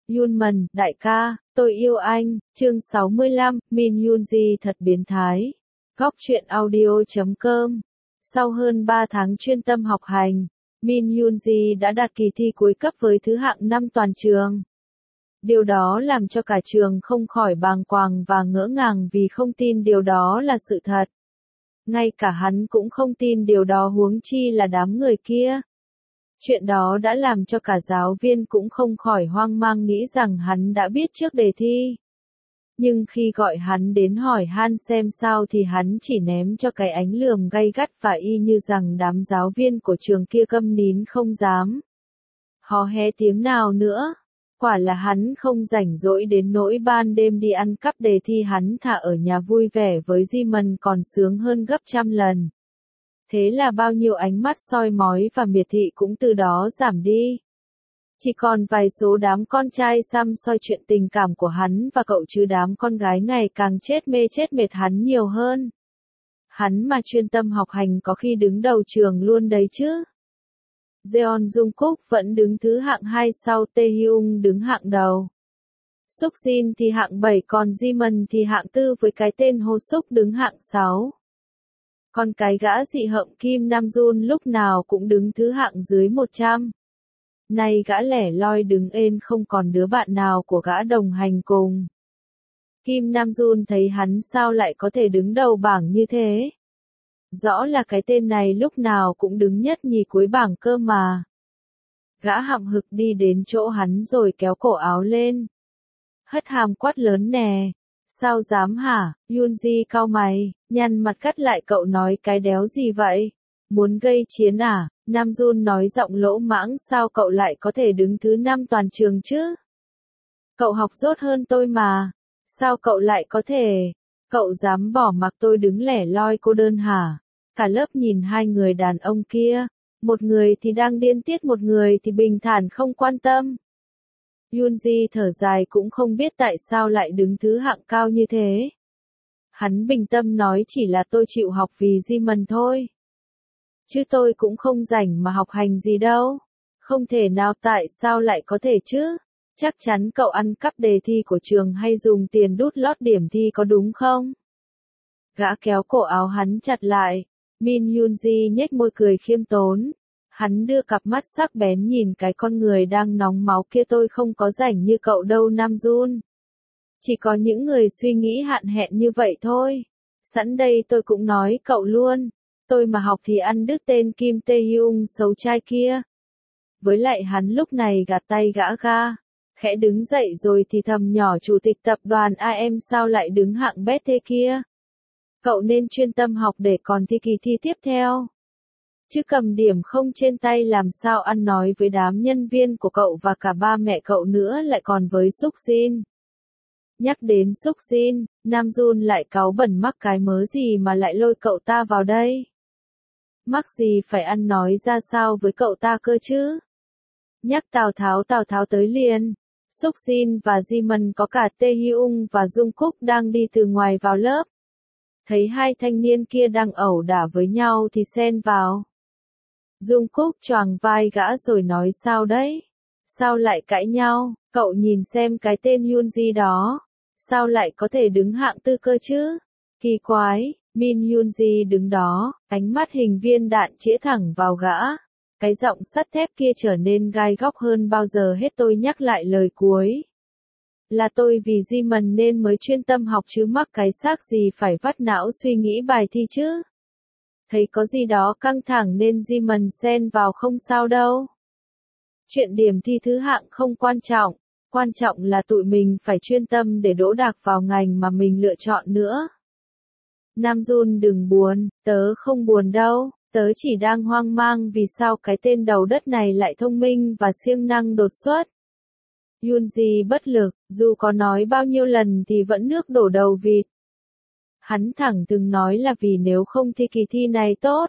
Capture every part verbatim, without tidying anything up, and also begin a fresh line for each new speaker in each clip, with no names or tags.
Yunman, đại ca, tôi yêu anh, chương sáu mươi lăm, Min Yoonji thật biến thái. Góc truyện audio chấm com. Sau hơn ba tháng chuyên tâm học hành, Min Yoonji đã đạt kỳ thi cuối cấp với thứ hạng năm toàn trường. Điều đó làm cho cả trường không khỏi bàng quàng và ngỡ ngàng vì không tin điều đó là sự thật. Ngay cả hắn cũng không tin điều đó huống chi là đám người kia. Chuyện đó đã làm cho cả giáo viên cũng không khỏi hoang mang nghĩ rằng hắn đã biết trước đề thi. Nhưng khi gọi hắn đến hỏi han xem sao thì hắn chỉ ném cho cái ánh lườm gay gắt và y như rằng đám giáo viên của trường kia câm nín không dám hò hé tiếng nào nữa. Quả là hắn không rảnh rỗi đến nỗi ban đêm đi ăn cắp đề thi, hắn thà ở nhà vui vẻ với Jimin còn sướng hơn gấp trăm lần. Thế là bao nhiêu ánh mắt soi mói và miệt thị cũng từ đó giảm đi. Chỉ còn vài số đám con trai xăm soi chuyện tình cảm của hắn và cậu, chứ đám con gái ngày càng chết mê chết mệt hắn nhiều hơn. Hắn mà chuyên tâm học hành có khi đứng đầu trường luôn đấy chứ. Jeon Jungkook vẫn đứng thứ hạng hai, sau Taehyung đứng hạng đầu. Sugjin thì hạng bảy, còn Jimin thì hạng tư với cái tên Hoseok đứng hạng sáu. Còn cái gã dị hợm Kim Namjoon lúc nào cũng đứng thứ hạng dưới một trăm. Nay gã lẻ loi đứng ên không còn đứa bạn nào của gã đồng hành cùng. Kim Namjoon thấy hắn sao lại có thể đứng đầu bảng như thế. Rõ là cái tên này lúc nào cũng đứng nhất nhì cuối bảng cơ mà. Gã hậm hực đi đến chỗ hắn rồi kéo cổ áo lên. Hất hàm quát lớn nè. Sao dám hả? Yoonji cau mày, nhăn mặt cắt lại cậu nói cái đéo gì vậy? Muốn gây chiến à? Namjoon nói giọng lỗ mãng, sao cậu lại có thể đứng thứ năm toàn trường chứ? Cậu học dốt hơn tôi mà. Sao cậu lại có thể? Cậu dám bỏ mặc tôi đứng lẻ loi cô đơn hả? Cả lớp nhìn hai người đàn ông kia. Một người thì đang điên tiết, một người thì bình thản không quan tâm. Yoonji thở dài cũng không biết tại sao lại đứng thứ hạng cao như thế. Hắn bình tâm nói chỉ là tôi chịu học vì Jimin thôi. Chứ tôi cũng không rảnh mà học hành gì đâu. Không thể nào, tại sao lại có thể chứ? Chắc chắn cậu ăn cắp đề thi của trường hay dùng tiền đút lót điểm thi có đúng không? Gã kéo cổ áo hắn chặt lại. Min Yoonji nhếch môi cười khiêm tốn. Hắn đưa cặp mắt sắc bén nhìn cái con người đang nóng máu kia, tôi không có rảnh như cậu đâu Namjoon. Chỉ có những người suy nghĩ hạn hẹn như vậy thôi. Sẵn đây tôi cũng nói cậu luôn. Tôi mà học thì ăn đứt tên Kim Taehyung xấu trai kia. Với lại hắn lúc này gạt tay gã ga. Khẽ đứng dậy rồi thì thầm nhỏ, chủ tịch tập đoàn a em sao lại đứng hạng bét thế kia. Cậu nên chuyên tâm học để còn thi kỳ thi tiếp theo. Chứ cầm điểm không trên tay làm sao ăn nói với đám nhân viên của cậu và cả ba mẹ cậu nữa, lại còn với Sugjin. Nhắc đến Sugjin, Namjoon lại cáu bẩn, mắc cái mớ gì mà lại lôi cậu ta vào đây. Mắc gì phải ăn nói ra sao với cậu ta cơ chứ. Nhắc Tào Tháo, Tào Tháo tới liền. Sugjin và Jimin có cả Taehyung và Jungkook đang đi từ ngoài vào lớp. Thấy hai thanh niên kia đang ẩu đả với nhau thì xen vào. Jungkook choàng vai gã rồi nói sao đấy? Sao lại cãi nhau? Cậu nhìn xem cái tên Yoonji đó. Sao lại có thể đứng hạng tư cơ chứ? Kỳ quái. Min Yoonji đứng đó, ánh mắt hình viên đạn chĩa thẳng vào gã. Cái giọng sắt thép kia trở nên gai góc hơn bao giờ hết. Tôi nhắc lại lời cuối. Là tôi vì Jimin nên mới chuyên tâm học chứ mắc cái xác gì phải vắt não suy nghĩ bài thi chứ. Thấy có gì đó căng thẳng nên Jimin xen vào không sao đâu. Chuyện điểm thi thứ hạng không quan trọng. Quan trọng là tụi mình phải chuyên tâm để đỗ đạt vào ngành mà mình lựa chọn nữa. Namjoon đừng buồn, tớ không buồn đâu, tớ chỉ đang hoang mang vì sao cái tên đầu đất này lại thông minh và siêng năng đột xuất. Yoonji bất lực, dù có nói bao nhiêu lần thì vẫn nước đổ đầu vịt. Hắn thẳng từng nói là vì nếu không thi kỳ thi này tốt,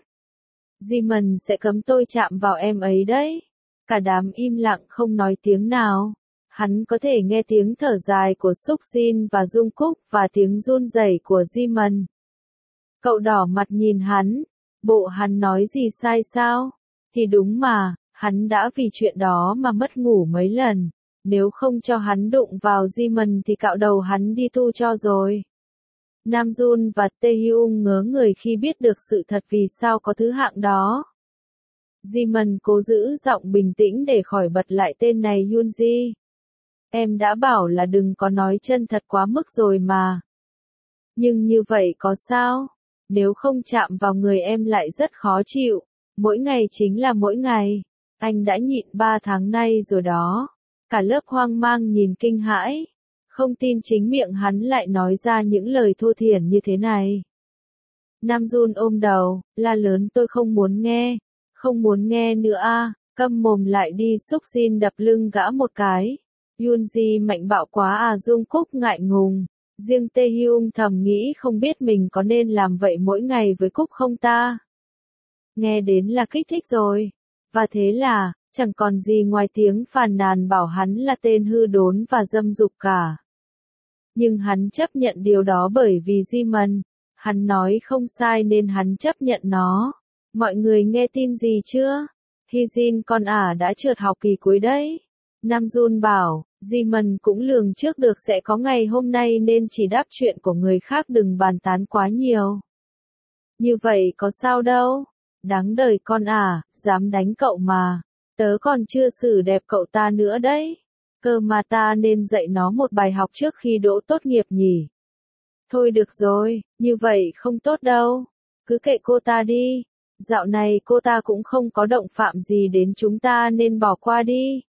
Jimin sẽ cấm tôi chạm vào em ấy đấy. Cả đám im lặng không nói tiếng nào. Hắn có thể nghe tiếng thở dài của Sugjin và Jungkook và tiếng run rẩy của Jimin. Cậu đỏ mặt nhìn hắn. Bộ hắn nói gì sai sao? Thì đúng mà, hắn đã vì chuyện đó mà mất ngủ mấy lần. Nếu không cho hắn đụng vào Jimin thì cạo đầu hắn đi tu cho rồi. Nam Jun và Tae Hyung ngớ người khi biết được sự thật vì sao có thứ hạng đó. Jimin cố giữ giọng bình tĩnh để khỏi bật lại tên này Yoonji. Em đã bảo là đừng có nói chân thật quá mức rồi mà. Nhưng như vậy có sao? Nếu không chạm vào người em lại rất khó chịu. Mỗi ngày chính là mỗi ngày. Anh đã nhịn ba tháng nay rồi đó. Cả lớp hoang mang nhìn kinh hãi. Không tin chính miệng hắn lại nói ra những lời thô thiển như thế này. Nam Jun ôm đầu, la lớn tôi không muốn nghe. Không muốn nghe nữa a, câm mồm lại đi. Suk Jin đập lưng gã một cái. Yoonji mạnh bạo quá à. Jungkook ngại ngùng. Riêng Tae Hyung thầm nghĩ không biết mình có nên làm vậy mỗi ngày với Cúc không ta. Nghe đến là kích thích rồi. Và thế là, chẳng còn gì ngoài tiếng phàn nàn bảo hắn là tên hư đốn và dâm dục cả. Nhưng hắn chấp nhận điều đó bởi vì Jimin. Hắn nói không sai nên hắn chấp nhận nó. Mọi người nghe tin gì chưa? Hyejin con ả đã trượt học kỳ cuối đấy. Nam Jun bảo, Jimin cũng lường trước được sẽ có ngày hôm nay nên chỉ đáp chuyện của người khác đừng bàn tán quá nhiều. Như vậy có sao đâu. Đáng đời con à, dám đánh cậu mà. Tớ còn chưa xử đẹp cậu ta nữa đấy. Cơ mà ta nên dạy nó một bài học trước khi đỗ tốt nghiệp nhỉ. Thôi được rồi, như vậy không tốt đâu. Cứ kệ cô ta đi. Dạo này cô ta cũng không có động phạm gì đến chúng ta nên bỏ qua đi.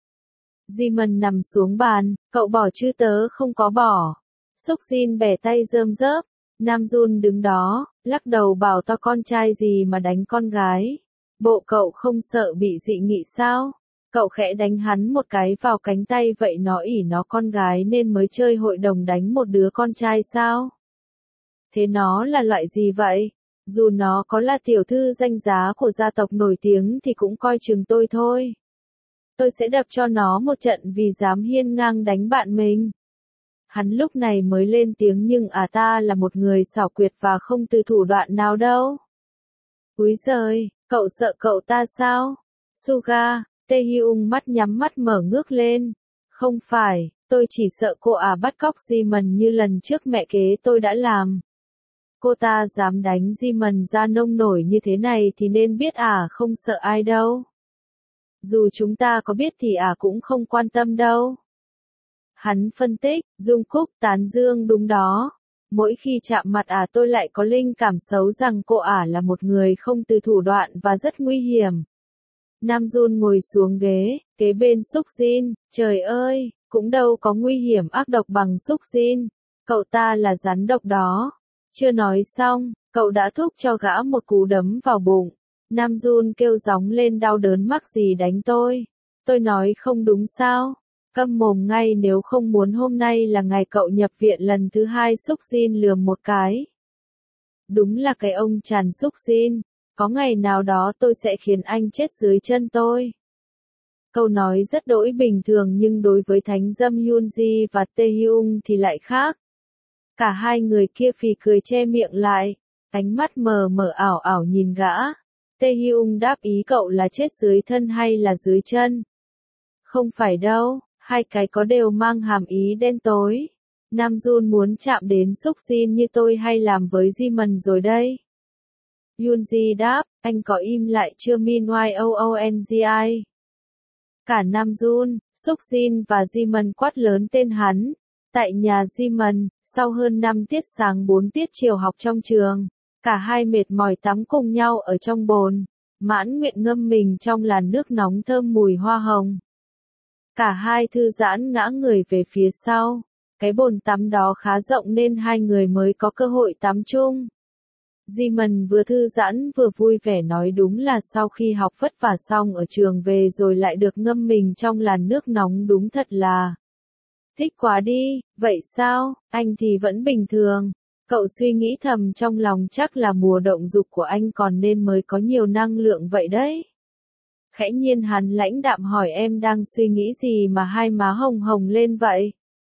Jimin nằm xuống bàn, cậu bỏ chứ tớ không có bỏ. Suk Jin bẻ tay rơm rớp. Nam Jun đứng đó, lắc đầu bảo to con trai gì mà đánh con gái. Bộ cậu không sợ bị dị nghị sao? Cậu khẽ đánh hắn một cái vào cánh tay vậy nó ỉ nó con gái nên mới chơi hội đồng đánh một đứa con trai sao? Thế nó là loại gì vậy? Dù nó có là tiểu thư danh giá của gia tộc nổi tiếng thì cũng coi chừng tôi thôi. Tôi sẽ đập cho nó một trận vì dám hiên ngang đánh bạn mình. Hắn lúc này mới lên tiếng nhưng à ta là một người xảo quyệt và không từ thủ đoạn nào đâu. Úi giời, cậu sợ cậu ta sao? Suga, Tae Hyung mắt nhắm mắt mở ngước lên. Không phải, tôi chỉ sợ cô à bắt cóc Jimin như lần trước mẹ kế tôi đã làm. Cô ta dám đánh Jimin ra nông nổi như thế này thì nên biết à không sợ ai đâu. Dù chúng ta có biết thì à cũng không quan tâm đâu. Hắn phân tích, Jungkook tán dương đúng đó. Mỗi khi chạm mặt à tôi lại có linh cảm xấu rằng cô ả là một người không từ thủ đoạn và rất nguy hiểm. Nam Jun ngồi xuống ghế, kế bên Suk Jin, trời ơi, cũng đâu có nguy hiểm ác độc bằng Suk Jin. Cậu ta là rắn độc đó. Chưa nói xong, cậu đã thúc cho gã một cú đấm vào bụng. Nam Jun kêu gióng lên đau đớn mắc gì đánh tôi. Tôi nói không đúng sao? Câm mồm ngay nếu không muốn hôm nay là ngày cậu nhập viện lần thứ hai. Suk Jin lườm một cái. Đúng là cái ông Tràn Suk Jin. Có ngày nào đó tôi sẽ khiến anh chết dưới chân tôi. Câu nói rất đỗi bình thường nhưng đối với thánh dâm Yoonji và Tae Hyung thì lại khác. Cả hai người kia phì cười che miệng lại. Ánh mắt mờ mờ ảo ảo nhìn gã. Tae Hyung đáp ý cậu là chết dưới thân hay là dưới chân? Không phải đâu. Hai cái có đều mang hàm ý đen tối. Nam Jun muốn chạm đến Suk Jin như tôi hay làm với Jimin rồi đây. Yoonji đáp, anh có im lại chưa Min-Y-O-O-N-G-I. Cả Nam Jun, Suk Jin và Jimin quát lớn tên hắn. Tại nhà Jimin, sau hơn năm tiết sáng bốn tiết chiều học trong trường, cả hai mệt mỏi tắm cùng nhau ở trong bồn, mãn nguyện ngâm mình trong làn nước nóng thơm mùi hoa hồng. Cả hai thư giãn ngã người về phía sau. Cái bồn tắm đó khá rộng nên hai người mới có cơ hội tắm chung. Jimin vừa thư giãn vừa vui vẻ nói đúng là sau khi học vất vả xong ở trường về rồi lại được ngâm mình trong làn nước nóng đúng thật là thích quá đi. Vậy sao, anh thì vẫn bình thường. Cậu suy nghĩ thầm trong lòng chắc là mùa động dục của anh còn nên mới có nhiều năng lượng vậy đấy. Khẽ nhiên hắn lãnh đạm hỏi em đang suy nghĩ gì mà hai má hồng hồng lên vậy?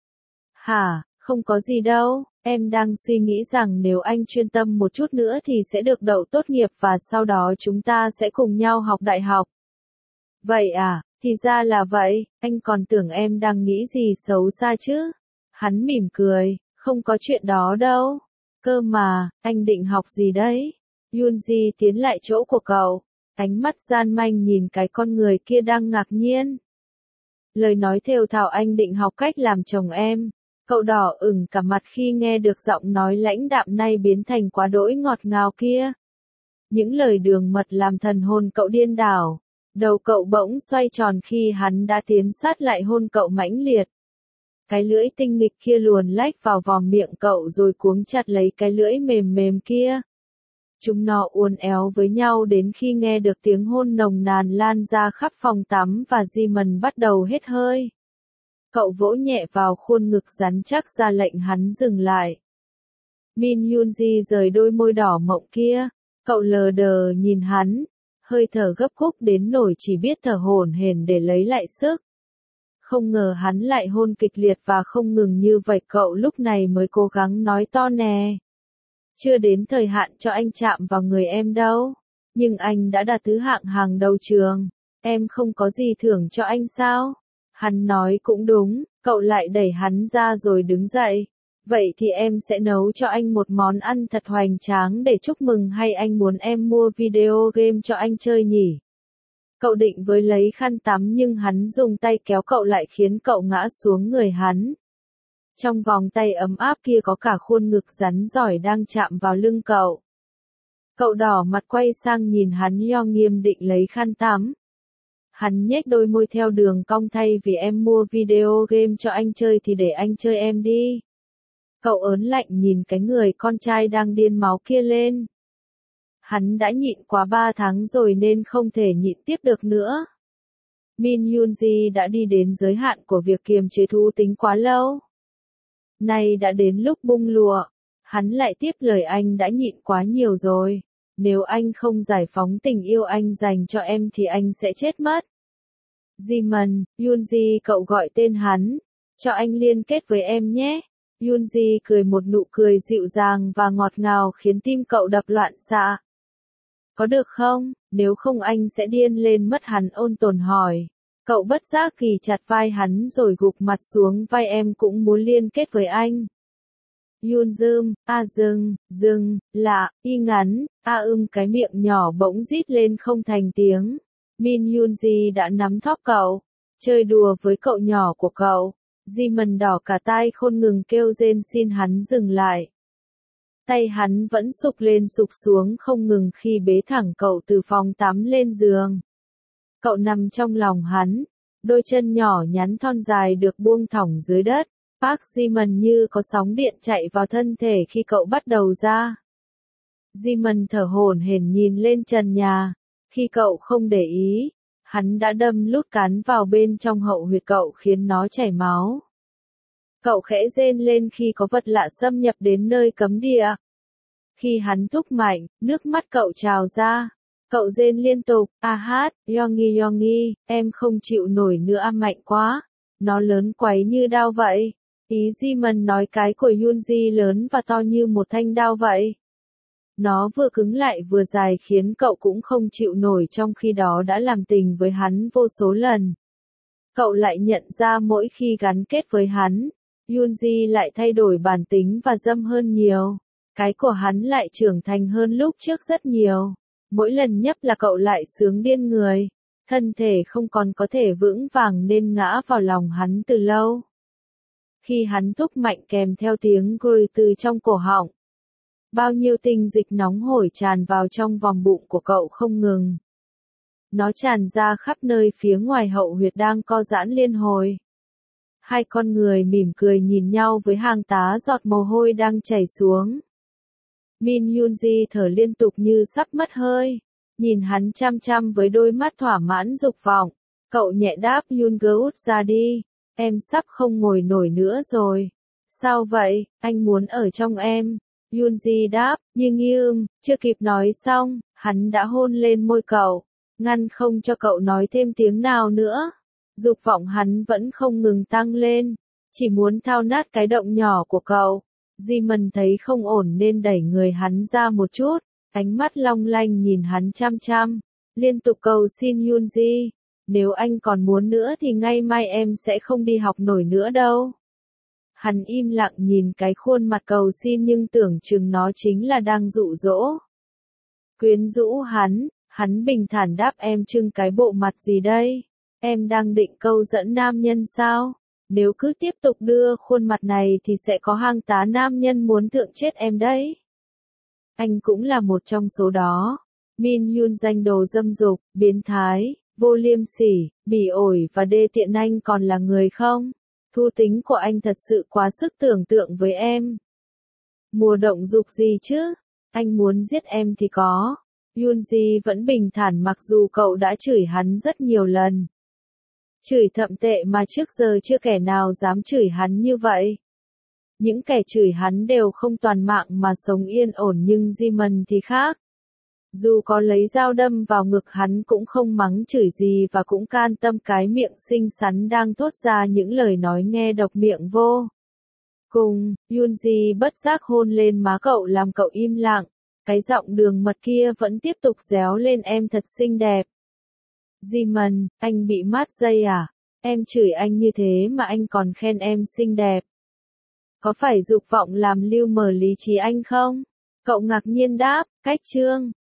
Hả, không có gì đâu, em đang suy nghĩ rằng nếu anh chuyên tâm một chút nữa thì sẽ được đậu tốt nghiệp và sau đó chúng ta sẽ cùng nhau học đại học. Vậy à, Thì ra là vậy, anh còn tưởng em đang nghĩ gì xấu xa chứ. Hắn mỉm cười, không có chuyện đó đâu. Cơ mà, anh định học gì đấy? Yoonji tiến lại chỗ của cậu, ánh mắt gian manh nhìn cái con người kia đang ngạc nhiên. Lời nói thều thào anh định học cách làm chồng em. Cậu đỏ ửng cả mặt khi nghe được giọng nói lãnh đạm nay biến thành quá đỗi ngọt ngào kia. Những lời đường mật làm thần hồn cậu điên đảo. Đầu cậu bỗng xoay tròn khi hắn đã tiến sát lại hôn cậu mãnh liệt. Cái lưỡi tinh nghịch kia luồn lách vào vòm miệng cậu rồi cuống chặt lấy cái lưỡi mềm mềm kia. Chúng nó uốn éo với nhau đến khi nghe được tiếng hôn nồng nàn lan ra khắp phòng tắm và Jimin bắt đầu hết hơi. Cậu vỗ nhẹ vào khuôn ngực rắn chắc ra lệnh hắn dừng lại. Min Yoonji rời đôi môi đỏ mọng kia, cậu lờ đờ nhìn hắn, hơi thở gấp khúc đến nỗi chỉ biết thở hổn hển để lấy lại sức. Không ngờ hắn lại hôn kịch liệt và không ngừng như vậy, cậu lúc này mới cố gắng nói to nè. Chưa đến thời hạn cho anh chạm vào người em đâu, nhưng anh đã đạt thứ hạng hàng đầu trường, em không có gì thưởng cho anh sao? Hắn nói cũng đúng, cậu lại đẩy hắn ra rồi đứng dậy. Vậy thì em sẽ nấu cho anh một món ăn thật hoành tráng để chúc mừng, hay anh muốn em mua video game cho anh chơi nhỉ? Cậu định với lấy khăn tắm nhưng hắn dùng tay kéo cậu lại khiến cậu ngã xuống người hắn. Trong vòng tay ấm áp kia có cả khuôn ngực rắn giỏi đang chạm vào lưng cậu. Cậu đỏ mặt quay sang nhìn hắn nho nghiêm định lấy khăn tắm. Hắn nhếch đôi môi theo đường cong, thay vì em mua video game cho anh chơi thì để anh chơi em đi. Cậu ớn lạnh nhìn cái người con trai đang điên máu kia lên. Hắn đã nhịn quá ba tháng rồi nên không thể nhịn tiếp được nữa. Min Yoonji đã đi đến giới hạn của việc kiềm chế thú tính quá lâu. Nay đã đến lúc bung lụa. Hắn lại tiếp lời, anh đã nhịn quá nhiều rồi. Nếu anh không giải phóng tình yêu anh dành cho em thì anh sẽ chết mất. Jimin, Yoonji cậu gọi tên hắn. Cho anh liên kết với em nhé. Yoonji cười một nụ cười dịu dàng và ngọt ngào khiến tim cậu đập loạn xạ. Có được không, nếu không anh sẽ điên lên mất, hắn ôn tồn hỏi. Cậu bất giác ghì chặt vai hắn rồi gục mặt xuống vai, em cũng muốn liên kết với anh. Yoonjum, a dừng, dừng, lạ, y ngắn, a ưm cái miệng nhỏ bỗng rít lên không thành tiếng. Min Yoonji đã nắm thóp cậu, chơi đùa với cậu nhỏ của cậu. Jimin đỏ cả tai khôn ngừng kêu rên xin hắn dừng lại. Tay hắn vẫn sụp lên sụp xuống không ngừng khi bế thẳng cậu từ phòng tắm lên giường. Cậu nằm trong lòng hắn, đôi chân nhỏ nhắn thon dài được buông thõng dưới đất. Park Jimin như có sóng điện chạy vào thân thể khi cậu bắt đầu ra. Jimin thở hổn hển nhìn lên trần nhà. Khi cậu không để ý, hắn đã đâm lút cán vào bên trong hậu huyệt cậu khiến nó chảy máu. Cậu khẽ rên lên khi có vật lạ xâm nhập đến nơi cấm địa. Khi hắn thúc mạnh, nước mắt cậu trào ra. Cậu rên liên tục, a hát, Yongi Yongi, em không chịu nổi nữa, mạnh quá. Nó lớn quấy như đao vậy. Ý Jimin nói cái của Yoonji lớn và to như một thanh đao vậy. Nó vừa cứng lại vừa dài khiến cậu cũng không chịu nổi, trong khi đó đã làm tình với hắn vô số lần. Cậu lại nhận ra mỗi khi gắn kết với hắn, Yoonji lại thay đổi bản tính và dâm hơn nhiều. Cái của hắn lại trưởng thành hơn lúc trước rất nhiều. Mỗi lần nhấp là cậu lại sướng điên người. Thân thể không còn có thể vững vàng nên ngã vào lòng hắn từ lâu. Khi hắn thúc mạnh kèm theo tiếng gừ từ trong cổ họng. Bao nhiêu tinh dịch nóng hổi tràn vào trong vòng bụng của cậu không ngừng. Nó tràn ra khắp nơi phía ngoài hậu huyệt đang co giãn liên hồi. Hai con người mỉm cười nhìn nhau với hàng tá giọt mồ hôi đang chảy xuống. Min Yoonji thở liên tục như sắp mất hơi. Nhìn hắn chăm chăm với đôi mắt thỏa mãn dục vọng. Cậu nhẹ đáp, Yoongeut ra đi. Em sắp không ngồi nổi nữa rồi. Sao vậy, anh muốn ở trong em. Yoonji đáp, nhưng như, chưa kịp nói xong, hắn đã hôn lên môi cậu. Ngăn không cho cậu nói thêm tiếng nào nữa. Dục vọng hắn vẫn không ngừng tăng lên. Chỉ muốn thao nát cái động nhỏ của cậu. Jimin thấy không ổn nên đẩy người hắn ra một chút. Ánh mắt long lanh nhìn hắn chăm chăm. Liên tục cầu xin Yoonji. Nếu anh còn muốn nữa thì ngày mai em sẽ không đi học nổi nữa đâu. Hắn im lặng nhìn cái khuôn mặt cầu xin nhưng tưởng chừng nó chính là đang dụ dỗ. Quyến rũ hắn, hắn bình thản đáp em trưng cái bộ mặt gì đây? Em đang định câu dẫn nam nhân sao? Nếu cứ tiếp tục đưa khuôn mặt này thì sẽ có hàng tá nam nhân muốn thượng chết em đấy. Anh cũng là một trong số đó. Min Yoon danh đồ dâm dục, biến thái, vô liêm sỉ, bỉ ổi và đê tiện, anh còn là người không? Thú tính của anh thật sự quá sức tưởng tượng với em. Mùa động dục gì chứ? Anh muốn giết em thì có. Yoonji vẫn bình thản mặc dù cậu đã chửi hắn rất nhiều lần. Chửi thậm tệ mà trước giờ chưa kẻ nào dám chửi hắn như vậy. Những kẻ chửi hắn đều không toàn mạng mà sống yên ổn nhưng Jimin thì khác. Dù có lấy dao đâm vào ngực hắn cũng không mắng chửi gì và cũng can tâm cái miệng xinh xắn đang thốt ra những lời nói nghe độc miệng vô. Cùng, Yoonji bất giác hôn lên má cậu làm cậu im lặng. Cái giọng đường mật kia vẫn tiếp tục réo lên em thật xinh đẹp. Jimin, anh bị mát dây à? Em chửi anh như thế mà anh còn khen em xinh đẹp. Có phải dục vọng làm lưu mờ lý trí anh không? Cậu ngạc nhiên đáp, cách chương.